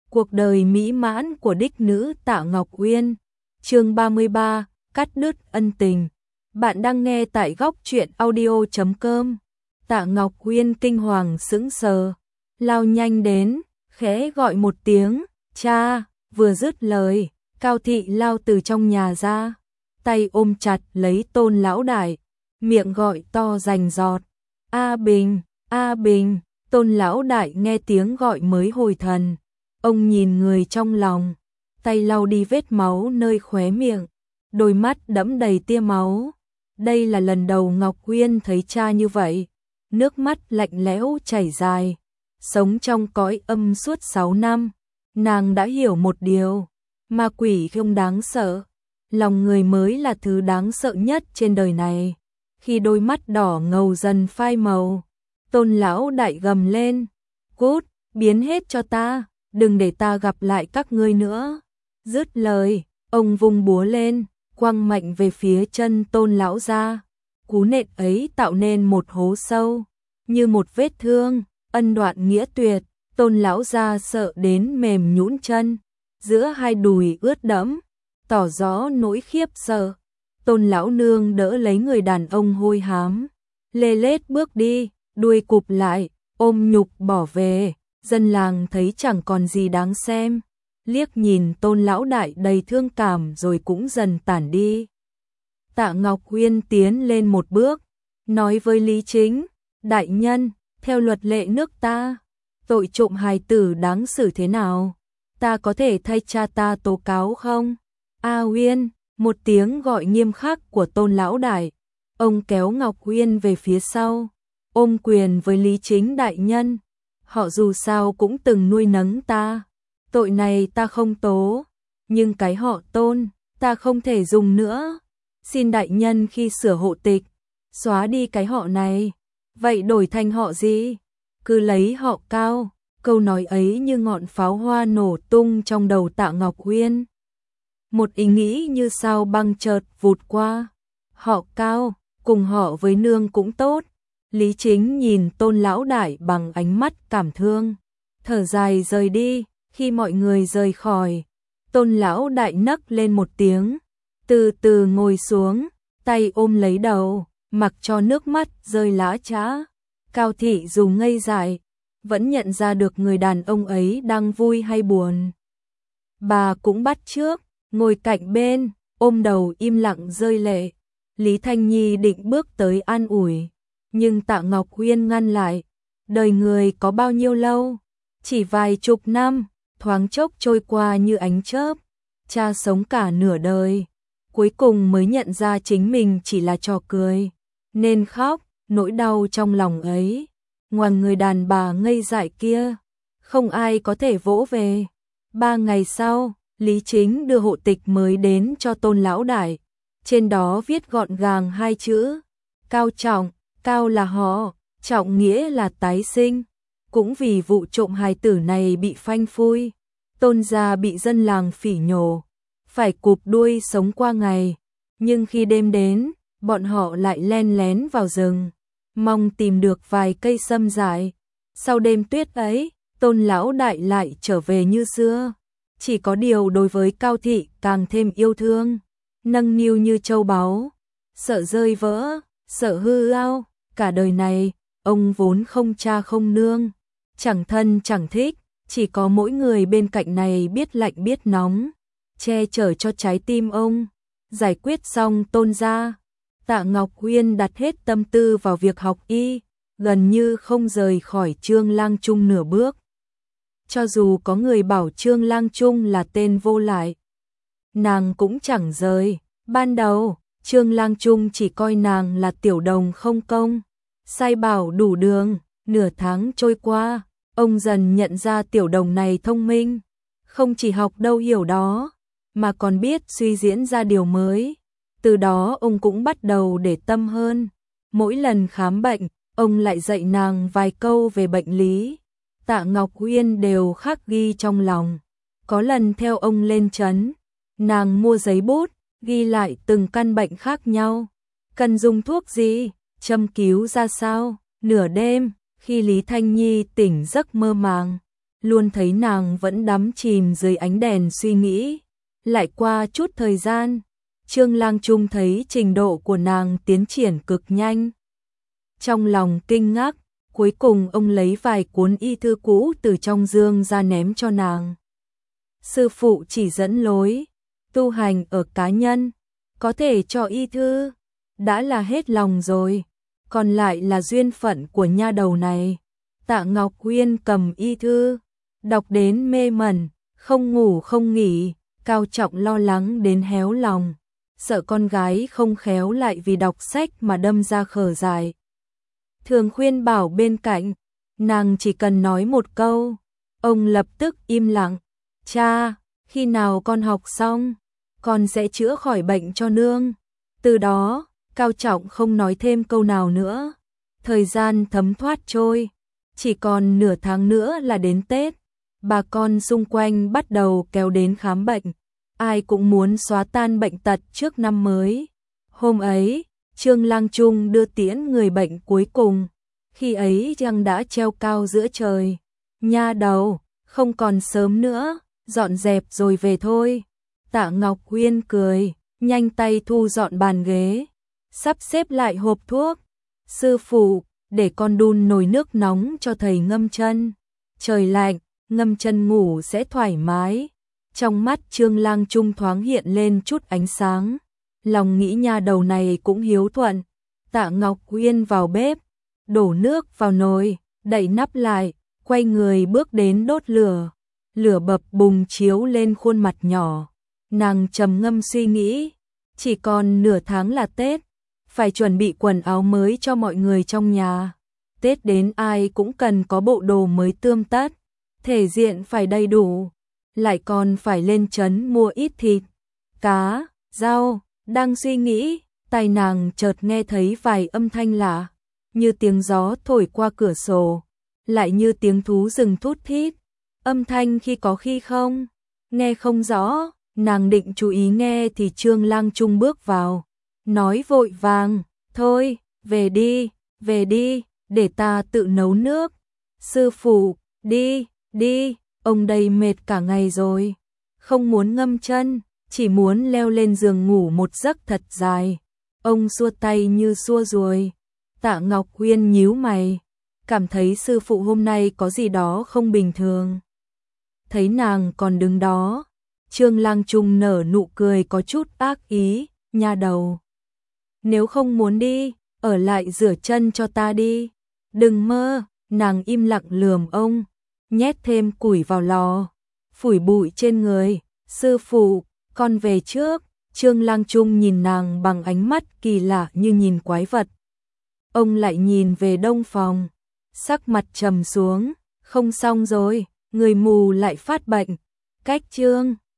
Cuộc đời mỹ mãn của đích nữ Tạ Ngọc Uyên. Chương 33, cắt đứt ân tình. Bạn đang nghe tại góc truyện audio.com. Tạ Ngọc Uyên kinh hoàng sững sờ, lao nhanh đến, khẽ gọi một tiếng, "Cha!" Vừa dứt lời, Cao Thị lao từ trong nhà ra, tay ôm chặt lấy Tôn lão đại, miệng gọi to rành rọt, "A Bình, A Bình!" Tôn lão đại nghe tiếng gọi mới hồi thần. Ông nhìn người trong lòng, tay lau đi vết máu nơi khóe miệng, đôi mắt đẫm đầy tia máu. Đây là lần đầu Ngọc Uyên thấy cha như vậy, nước mắt lạnh lẽo chảy dài. Sống trong cõi âm suốt 6 năm, nàng đã hiểu một điều, ma quỷ không đáng sợ, lòng người mới là thứ đáng sợ nhất trên đời này. Khi đôi mắt đỏ ngầu dần phai màu, Tôn lão đại gầm lên, "Cút, biến hết cho ta, đừng để ta gặp lại các ngươi nữa." Dứt lời, ông vung búa lên, quăng mạnh về phía chân Tôn lão ra. Cú nện ấy tạo nên một hố sâu, như một vết thương, ân đoạn nghĩa tuyệt. Tôn lão ra sợ đến mềm nhũn chân, giữa hai đùi ướt đẫm, tỏ rõ nỗi khiếp sợ. Tôn lão nương đỡ lấy người đàn ông hôi hám, lê lết bước đi, đuôi cụp lại, ôm nhục bỏ về. Dân làng thấy chẳng còn gì đáng xem, liếc nhìn Tôn lão đại đầy thương cảm rồi cũng dần tản đi. Tạ Ngọc Uyên tiến lên một bước, nói với Lý Chính, "Đại nhân, theo luật lệ nước ta, tội trộm hài tử đáng xử thế nào? Ta có thể thay cha ta tố cáo không?" "A Uyên!" Một tiếng gọi nghiêm khắc của Tôn lão đại. Ông kéo Ngọc Uyên về phía sau, ôm quyền với Lý Chính, "Đại nhân, họ dù sao cũng từng nuôi nấng ta, tội này ta không tố, nhưng cái họ Tôn ta không thể dùng nữa. Xin đại nhân khi sửa hộ tịch, xóa đi cái họ này, vậy đổi thành họ gì? Cứ lấy họ Cao." Câu nói ấy như ngọn pháo hoa nổ tung trong đầu Tạ Ngọc Uyên. Một ý nghĩ như sao băng chợt vụt qua, họ Cao, cùng họ với nương cũng tốt. Lý Chính nhìn Tôn lão đại bằng ánh mắt cảm thương, thở dài rời đi. Khi mọi người rời khỏi, Tôn lão đại nấc lên một tiếng, từ từ ngồi xuống, tay ôm lấy đầu, mặc cho nước mắt rơi lã chã. Cao Thị dù ngây dại, vẫn nhận ra được người đàn ông ấy đang vui hay buồn. Bà cũng bắt chước, ngồi cạnh bên, ôm đầu im lặng rơi lệ. Lý Thanh Nhi định bước tới an ủi, nhưng Tạ Ngọc Uyên ngăn lại. Đời người có bao nhiêu lâu? Chỉ vài chục năm, thoáng chốc trôi qua như ánh chớp. Cha sống cả nửa đời, cuối cùng mới nhận ra chính mình chỉ là trò cười, nên khóc. Nỗi đau trong lòng ấy, ngoài người đàn bà ngây dại kia, không ai có thể vỗ về. 3 ngày sau, Lý Chính đưa hộ tịch mới đến cho Tôn lão đại. Trên đó viết gọn gàng 2 chữ, Cao Trọng. Cao là họ, Trọng nghĩa là tái sinh. Cũng vì vụ trộm hài tử này bị phanh phui, Tôn gia bị dân làng phỉ nhổ, phải cụp đuôi sống qua ngày. Nhưng khi đêm đến, bọn họ lại len lén vào rừng, mong tìm được vài cây sâm dại. Sau đêm tuyết ấy, Tôn lão đại lại trở về như xưa. Chỉ có điều đối với Cao Thị càng thêm yêu thương, nâng niu như châu báu, sợ rơi vỡ, sợ hư ao. Cả đời này, ông vốn không cha không nương, chẳng thân chẳng thích, chỉ có mỗi người bên cạnh này biết lạnh biết nóng, che chở cho trái tim ông. Giải quyết xong Tôn gia, Tạ Ngọc Uyên đặt hết tâm tư vào việc học y, gần như không rời khỏi Trương Lang Trung nửa bước. Cho dù có người bảo Trương Lang Trung là tên vô lại, nàng cũng chẳng rời. Ban đầu, Trương Lang Trung chỉ coi nàng là tiểu đồng không công, sai bảo đủ đường. Nửa tháng trôi qua, ông dần nhận ra tiểu đồng này thông minh, không chỉ học đâu hiểu đó, mà còn biết suy diễn ra điều mới. Từ đó ông cũng bắt đầu để tâm hơn. Mỗi lần khám bệnh, ông lại dạy nàng vài câu về bệnh lý. Tạ Ngọc Uyên đều khắc ghi trong lòng. Có lần theo ông lên trấn, nàng mua giấy bút, ghi lại từng căn bệnh khác nhau, cần dùng thuốc gì, châm cứu ra sao. Nửa đêm, khi Lý Thanh Nhi tỉnh giấc mơ màng, luôn thấy nàng vẫn đắm chìm dưới ánh đèn suy nghĩ. Lại qua chút thời gian, Trương Lang Trung thấy trình độ của nàng tiến triển cực nhanh. Trong lòng kinh ngạc, cuối cùng ông lấy vài cuốn y thư cũ từ trong dương ra ném cho nàng. Sư phụ chỉ dẫn lối, tu hành ở cá nhân, có thể cho y thư, đã là hết lòng rồi, còn lại là duyên phận của nha đầu này. Tạ Ngọc Uyên cầm y thư, đọc đến mê mẩn, không ngủ không nghỉ, Cao Trọng lo lắng đến héo lòng, sợ con gái không khéo lại vì đọc sách mà đâm ra khở dại. Thường khuyên bảo bên cạnh, nàng chỉ cần nói một câu, ông lập tức im lặng. Cha, khi nào con học xong, con sẽ chữa khỏi bệnh cho nương. Từ đó, Cao Trọng không nói thêm câu nào nữa. Thời gian thấm thoát trôi, chỉ còn nửa tháng nữa là đến Tết. Bà con xung quanh bắt đầu kéo đến khám bệnh, ai cũng muốn xóa tan bệnh tật trước năm mới. Hôm ấy, Trương Lang Trung đưa tiễn người bệnh cuối cùng, khi ấy trăng đã treo cao giữa trời. Nha đầu, không còn sớm nữa, dọn dẹp rồi về thôi. Tạ Ngọc Uyên cười, nhanh tay thu dọn bàn ghế, sắp xếp lại hộp thuốc. Sư phụ, để con đun nồi nước nóng cho thầy ngâm chân. Trời lạnh, ngâm chân ngủ sẽ thoải mái. Trong mắt Trương Lang Trung thoáng hiện lên chút ánh sáng. Lòng nghĩ nha đầu này cũng hiếu thuận. Tạ Ngọc Uyên vào bếp, đổ nước vào nồi, đậy nắp lại, quay người bước đến đốt lửa. Lửa bập bùng chiếu lên khuôn mặt nhỏ. Nàng trầm ngâm suy nghĩ, chỉ còn nửa tháng là Tết, phải chuẩn bị quần áo mới cho mọi người trong nhà. Tết đến ai cũng cần có bộ đồ mới tươm tất, thể diện phải đầy đủ, lại còn phải lên trấn mua ít thịt, cá, rau. Đang suy nghĩ, tai nàng chợt nghe thấy vài âm thanh lạ, như tiếng gió thổi qua cửa sổ, lại như tiếng thú rừng thút thít. Âm thanh khi có khi không, nghe không rõ. Nàng định chú ý nghe thì Trương Lang Trung bước vào, nói vội vàng, thôi, về đi, để ta tự nấu nước. Sư phụ, đi, ông đây mệt cả ngày rồi, không muốn ngâm chân, chỉ muốn leo lên giường ngủ một giấc thật dài. Ông xua tay như xua ruồi. Tạ Ngọc Uyên nhíu mày, cảm thấy sư phụ hôm nay có gì đó không bình thường. Thấy nàng còn đứng đó, Trương Lang Trung nở nụ cười có chút ác ý, nha đầu. Nếu không muốn đi, ở lại rửa chân cho ta đi. Đừng mơ, nàng im lặng lườm ông, nhét thêm củi vào lò, phủi bụi trên người. Sư phụ, con về trước. Trương Lang Trung nhìn nàng bằng ánh mắt kỳ lạ như nhìn quái vật. Ông lại nhìn về đông phòng, sắc mặt trầm xuống, không xong rồi, người mù lại phát bệnh. Cách Trương